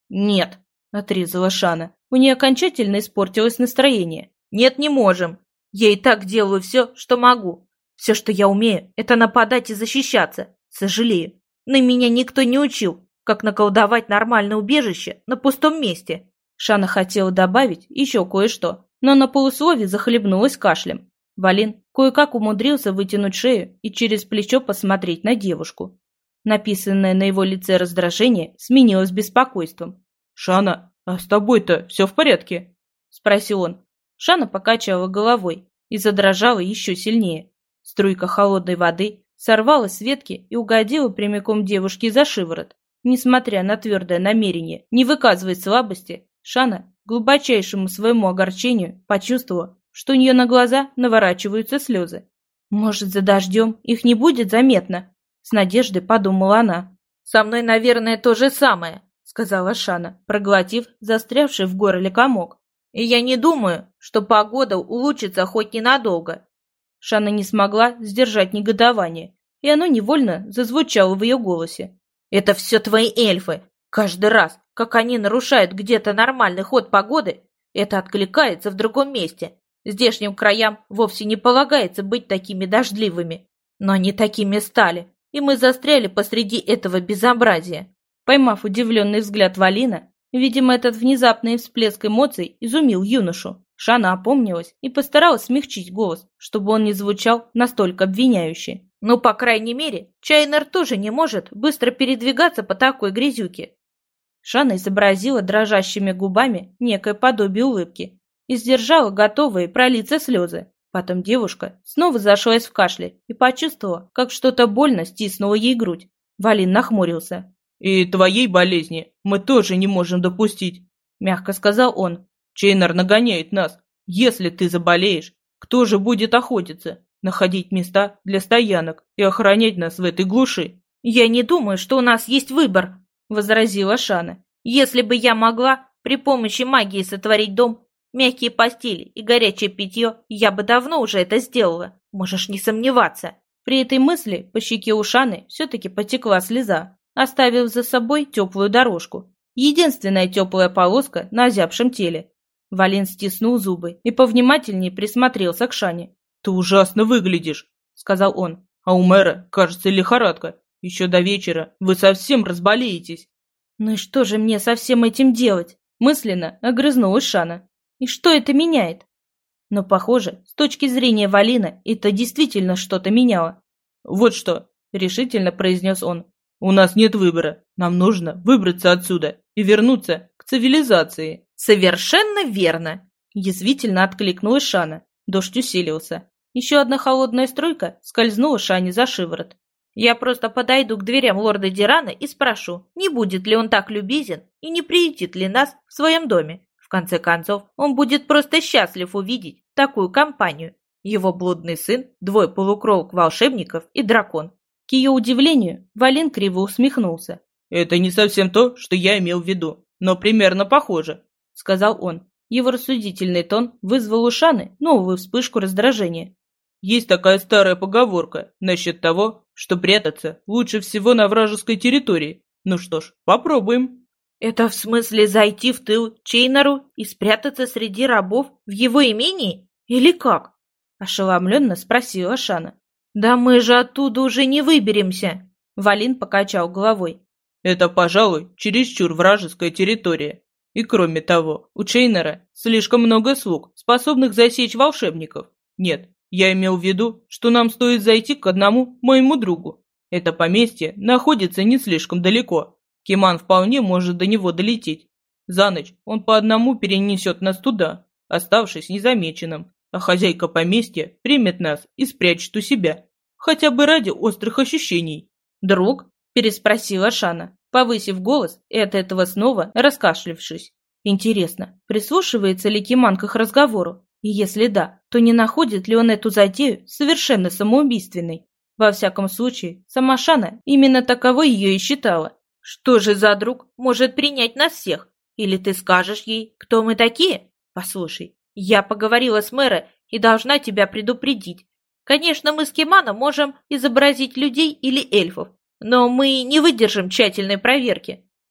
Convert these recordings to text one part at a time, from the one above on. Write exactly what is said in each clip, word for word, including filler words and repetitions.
«Нет», — отрезала Шана. У нее окончательно испортилось настроение. «Нет, не можем. Я и так делаю все, что могу. Все, что я умею, это нападать и защищаться. Сожалею. Но меня никто не учил, как наколдовать нормальное убежище на пустом месте». Шана хотела добавить еще кое-что, но на полуслове захлебнулась кашлем. Валин кое-как умудрился вытянуть шею и через плечо посмотреть на девушку. Написанное на его лице раздражение сменилось беспокойством. «Шана, а с тобой-то все в порядке?» — спросил он. Шана покачала головой и задрожала еще сильнее. Струйка холодной воды сорвалась с ветки и угодила прямиком девушке за шиворот. Несмотря на твердое намерение не выказывать слабости, Шана, к глубочайшему своему огорчению, почувствовала, что у нее на глаза наворачиваются слезы. «Может, за дождем их не будет заметно?» — с надеждой подумала она. «Со мной, наверное, то же самое», — сказала Шана, проглотив застрявший в горле комок. «И я не думаю, что погода улучшится хоть ненадолго». Шана не смогла сдержать негодование, и оно невольно зазвучало в ее голосе. «Это все твои эльфы. Каждый раз, как они нарушают где-то нормальный ход погоды, это откликается в другом месте. Здешним краям вовсе не полагается быть такими дождливыми. Но они такими стали, и мы застряли посреди этого безобразия». Поймав удивленный взгляд Валина, видимо, этот внезапный всплеск эмоций изумил юношу. Шана опомнилась и постаралась смягчить голос, чтобы он не звучал настолько обвиняюще. «Ну, по крайней мере, Чайнер тоже не может быстро передвигаться по такой грязюке». Шана изобразила дрожащими губами некое подобие улыбки и сдержала готовые пролиться слезы. Потом девушка снова зашлась в кашле и почувствовала, как что-то больно стиснуло ей грудь. Валин нахмурился. «И твоей болезни мы тоже не можем допустить», — мягко сказал он. «Чейнер нагоняет нас. Если ты заболеешь, кто же будет охотиться, находить места для стоянок и охранять нас в этой глуши?» «Я не думаю, что у нас есть выбор», — возразила Шана. «Если бы я могла при помощи магии сотворить дом, мягкие постели и горячее питье, я бы давно уже это сделала. Можешь не сомневаться». При этой мысли по щеке у Шаны все-таки потекла слеза, оставив за собой теплую дорожку. Единственная теплая полоска на озябшем теле. Валин стиснул зубы и повнимательнее присмотрелся к Шане. «Ты ужасно выглядишь», — сказал он. «А у мэра, кажется, лихорадка. Еще до вечера вы совсем разболеетесь». «Ну и что же мне со всем этим делать?» — мысленно огрызнулась Шана. «И что это меняет?» Но, похоже, с точки зрения Валина, это действительно что-то меняло. «Вот что», — решительно произнес он. «У нас нет выбора. Нам нужно выбраться отсюда и вернуться к цивилизации». «Совершенно верно!» — язвительно откликнулась Шана. Дождь усилился. Еще одна холодная струйка скользнула Шане за шиворот. «Я просто подойду к дверям лорда Дирана и спрошу, не будет ли он так любезен и не приютит ли нас в своем доме. В конце концов, он будет просто счастлив увидеть такую компанию. Его блудный сын, двое полукровок-волшебников и дракон». К ее удивлению, Валин криво усмехнулся. «Это не совсем то, что я имел в виду, но примерно похоже», — сказал он. Его рассудительный тон вызвал у Шаны новую вспышку раздражения. «Есть такая старая поговорка насчет того, что прятаться лучше всего на вражеской территории. Ну что ж, попробуем». «Это в смысле зайти в тыл Чейнеру и спрятаться среди рабов в его имении? Или как?» — ошеломленно спросила Шана. «Да мы же оттуда уже не выберемся!» Валин покачал головой. «Это, пожалуй, чересчур вражеская территория. И кроме того, у Чейнера слишком много слуг, способных засечь волшебников. Нет, я имел в виду, что нам стоит зайти к одному моему другу. Это поместье находится не слишком далеко. Киман вполне может до него долететь. За ночь он по одному перенесет нас туда, оставшись незамеченным, а хозяйка поместья примет нас и спрячет у себя. Хотя бы ради острых ощущений». «Друг?» – переспросила Шана, повысив голос и от этого снова раскашлившись. «Интересно, прислушивается ли Киман к их разговору? И если да, то не находит ли он эту затею совершенно самоубийственной? Во всяком случае, сама Шана именно таковой ее и считала. Что же за друг может принять нас всех? Или ты скажешь ей, кто мы такие? Послушай, я поговорила с мэром и должна тебя предупредить. Конечно, мы с Киманом можем изобразить людей или эльфов, но мы не выдержим тщательной проверки.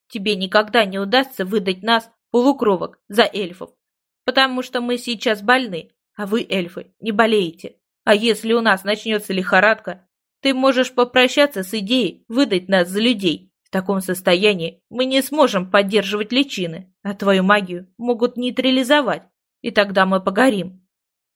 тебе никогда не удастся выдать нас, полукровок, за эльфов, потому что мы сейчас больны, а вы, эльфы, не болеете. А если у нас начнется лихорадка, ты можешь попрощаться с идеей выдать нас за людей. В таком состоянии мы не сможем поддерживать личины, а твою магию могут нейтрализовать, и тогда мы погорим».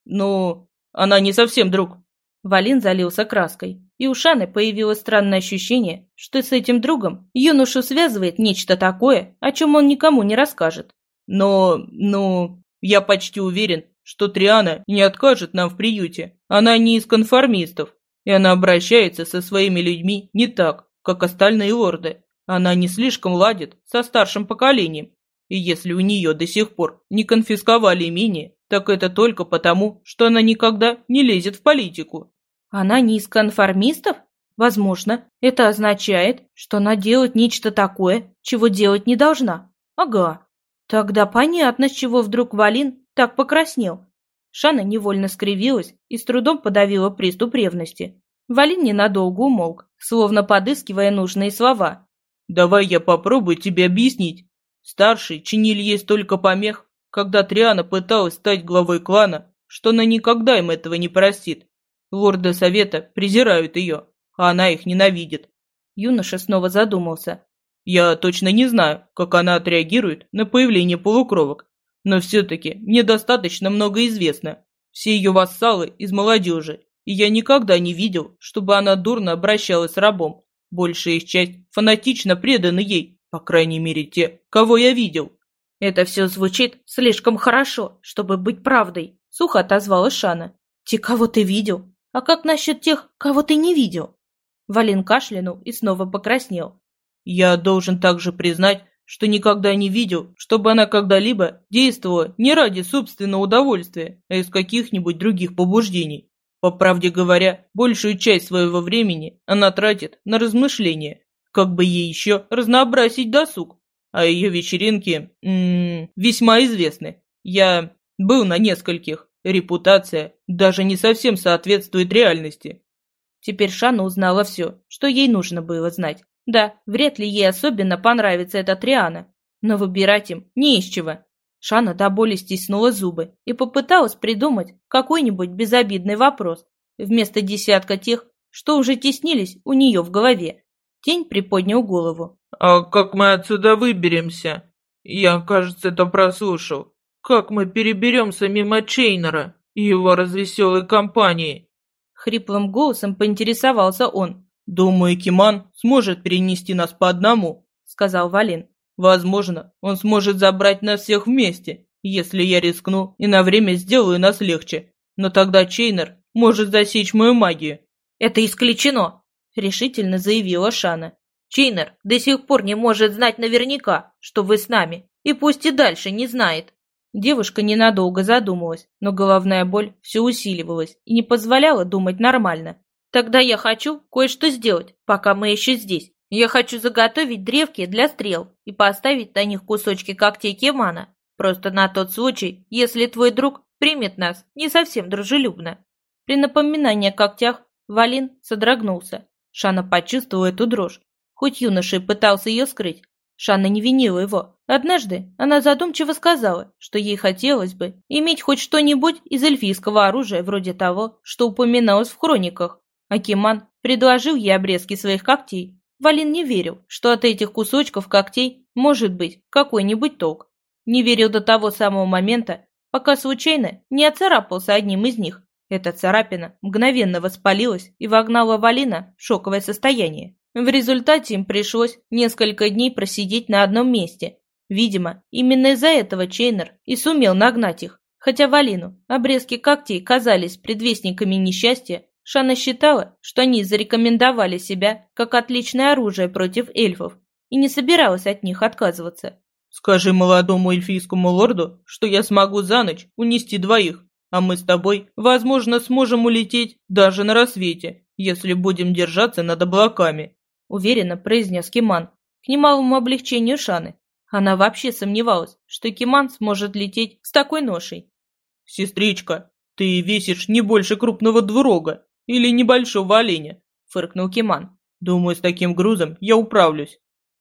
«Ну, она не совсем друг». Валин залился краской, и у Шаны появилось странное ощущение, что с этим другом юношу связывает нечто такое, о чем он никому не расскажет. «Но, ну, я почти уверен, что Триана не откажет нам в приюте. Она не из конформистов, и она обращается со своими людьми не так, как остальные лорды. Она не слишком ладит со старшим поколением. И если у нее до сих пор не конфисковали имение, так это только потому, что она никогда не лезет в политику». «Она не из конформистов? Возможно, это означает, что она делает нечто такое, чего делать не должна. Ага. Тогда понятно, с чего вдруг Валин так покраснел». Шана невольно скривилась и с трудом подавила приступ ревности. Валин ненадолго умолк, словно подыскивая нужные слова. «Давай я попробую тебе объяснить. Старшие чинили ей столько помех, когда Триана пыталась стать главой клана, что она никогда им этого не простит. Лорды Совета презирают ее, а она их ненавидит». Юноша снова задумался. «Я точно не знаю, как она отреагирует на появление полукровок, но все-таки мне достаточно много известно. Все ее вассалы из молодежи, и я никогда не видел, чтобы она дурно обращалась с рабом. Большая их часть фанатично преданы ей, по крайней мере те, кого я видел». «Это все звучит слишком хорошо, чтобы быть правдой», — сухо отозвалась Шана. «Те, кого ты видел? А как насчет тех, кого ты не видел?» Валин кашлянул и снова покраснел. «Я должен также признать, что никогда не видел, чтобы она когда-либо действовала не ради собственного удовольствия, а из каких-нибудь других побуждений. По правде говоря, большую часть своего времени она тратит на размышления, как бы ей еще разнообразить досуг. А ее вечеринки м-м, весьма известны. Я был на нескольких. Репутация даже не совсем соответствует реальности». Теперь Шана узнала все, что ей нужно было знать. Да, вряд ли ей особенно понравится эта Триана, но выбирать им не из чего. Шана до боли стиснула зубы и попыталась придумать какой-нибудь безобидный вопрос вместо десятка тех, что уже теснились у нее в голове. Тень приподнял голову. «А как мы отсюда выберемся? Я, кажется, это прослушал. Как мы переберемся мимо Чейнера и его развеселой компании?» Хриплым голосом поинтересовался он. «Думаю, Киман сможет перенести нас по одному», — сказал Валин. «Возможно, он сможет забрать нас всех вместе, если я рискну и на время сделаю нас легче. Но тогда Чейнер может засечь мою магию». «Это исключено», — решительно заявила Шана. «Чейнер до сих пор не может знать наверняка, что вы с нами, и пусть и дальше не знает». Девушка ненадолго задумалась, но головная боль все усиливалась и не позволяла думать нормально. «Тогда я хочу кое-что сделать, пока мы еще здесь. Я хочу заготовить древки для стрел и поставить на них кусочки когтей Кимана, просто на тот случай, если твой друг примет нас не совсем дружелюбно». При напоминании о когтях Валин содрогнулся. Шана почувствовала эту дрожь. Хоть юноша и пытался ее скрыть, Шана не винила его. Однажды она задумчиво сказала, что ей хотелось бы иметь хоть что-нибудь из эльфийского оружия вроде того, что упоминалось в хрониках. А Киман предложил ей обрезки своих когтей. Валин не верил, что от этих кусочков когтей может быть какой-нибудь толк. Не верил до того самого момента, пока случайно не оцарапался одним из них. Эта царапина мгновенно воспалилась и вогнала Валина в шоковое состояние. В результате им пришлось несколько дней просидеть на одном месте. Видимо, именно из-за этого Чейнер и сумел нагнать их. Хотя Валину обрезки когтей казались предвестниками несчастья, Шана считала, что они зарекомендовали себя как отличное оружие против эльфов и не собиралась от них отказываться. «Скажи молодому эльфийскому лорду, что я смогу за ночь унести двоих, а мы с тобой, возможно, сможем улететь даже на рассвете, если будем держаться над облаками», — уверенно произнес Киман, к немалому облегчению Шаны. Она вообще сомневалась, что Киман сможет лететь с такой ношей. «Сестричка, ты весишь не больше крупного двурога или небольшого оленя», — фыркнул Киман. «Думаю, с таким грузом я управлюсь».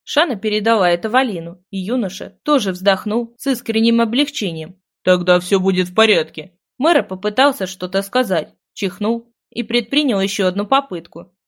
Шана передала это Валину, и юноша тоже вздохнул с искренним облегчением. «Тогда все будет в порядке». Мэра попытался что-то сказать, чихнул и предпринял еще одну попытку.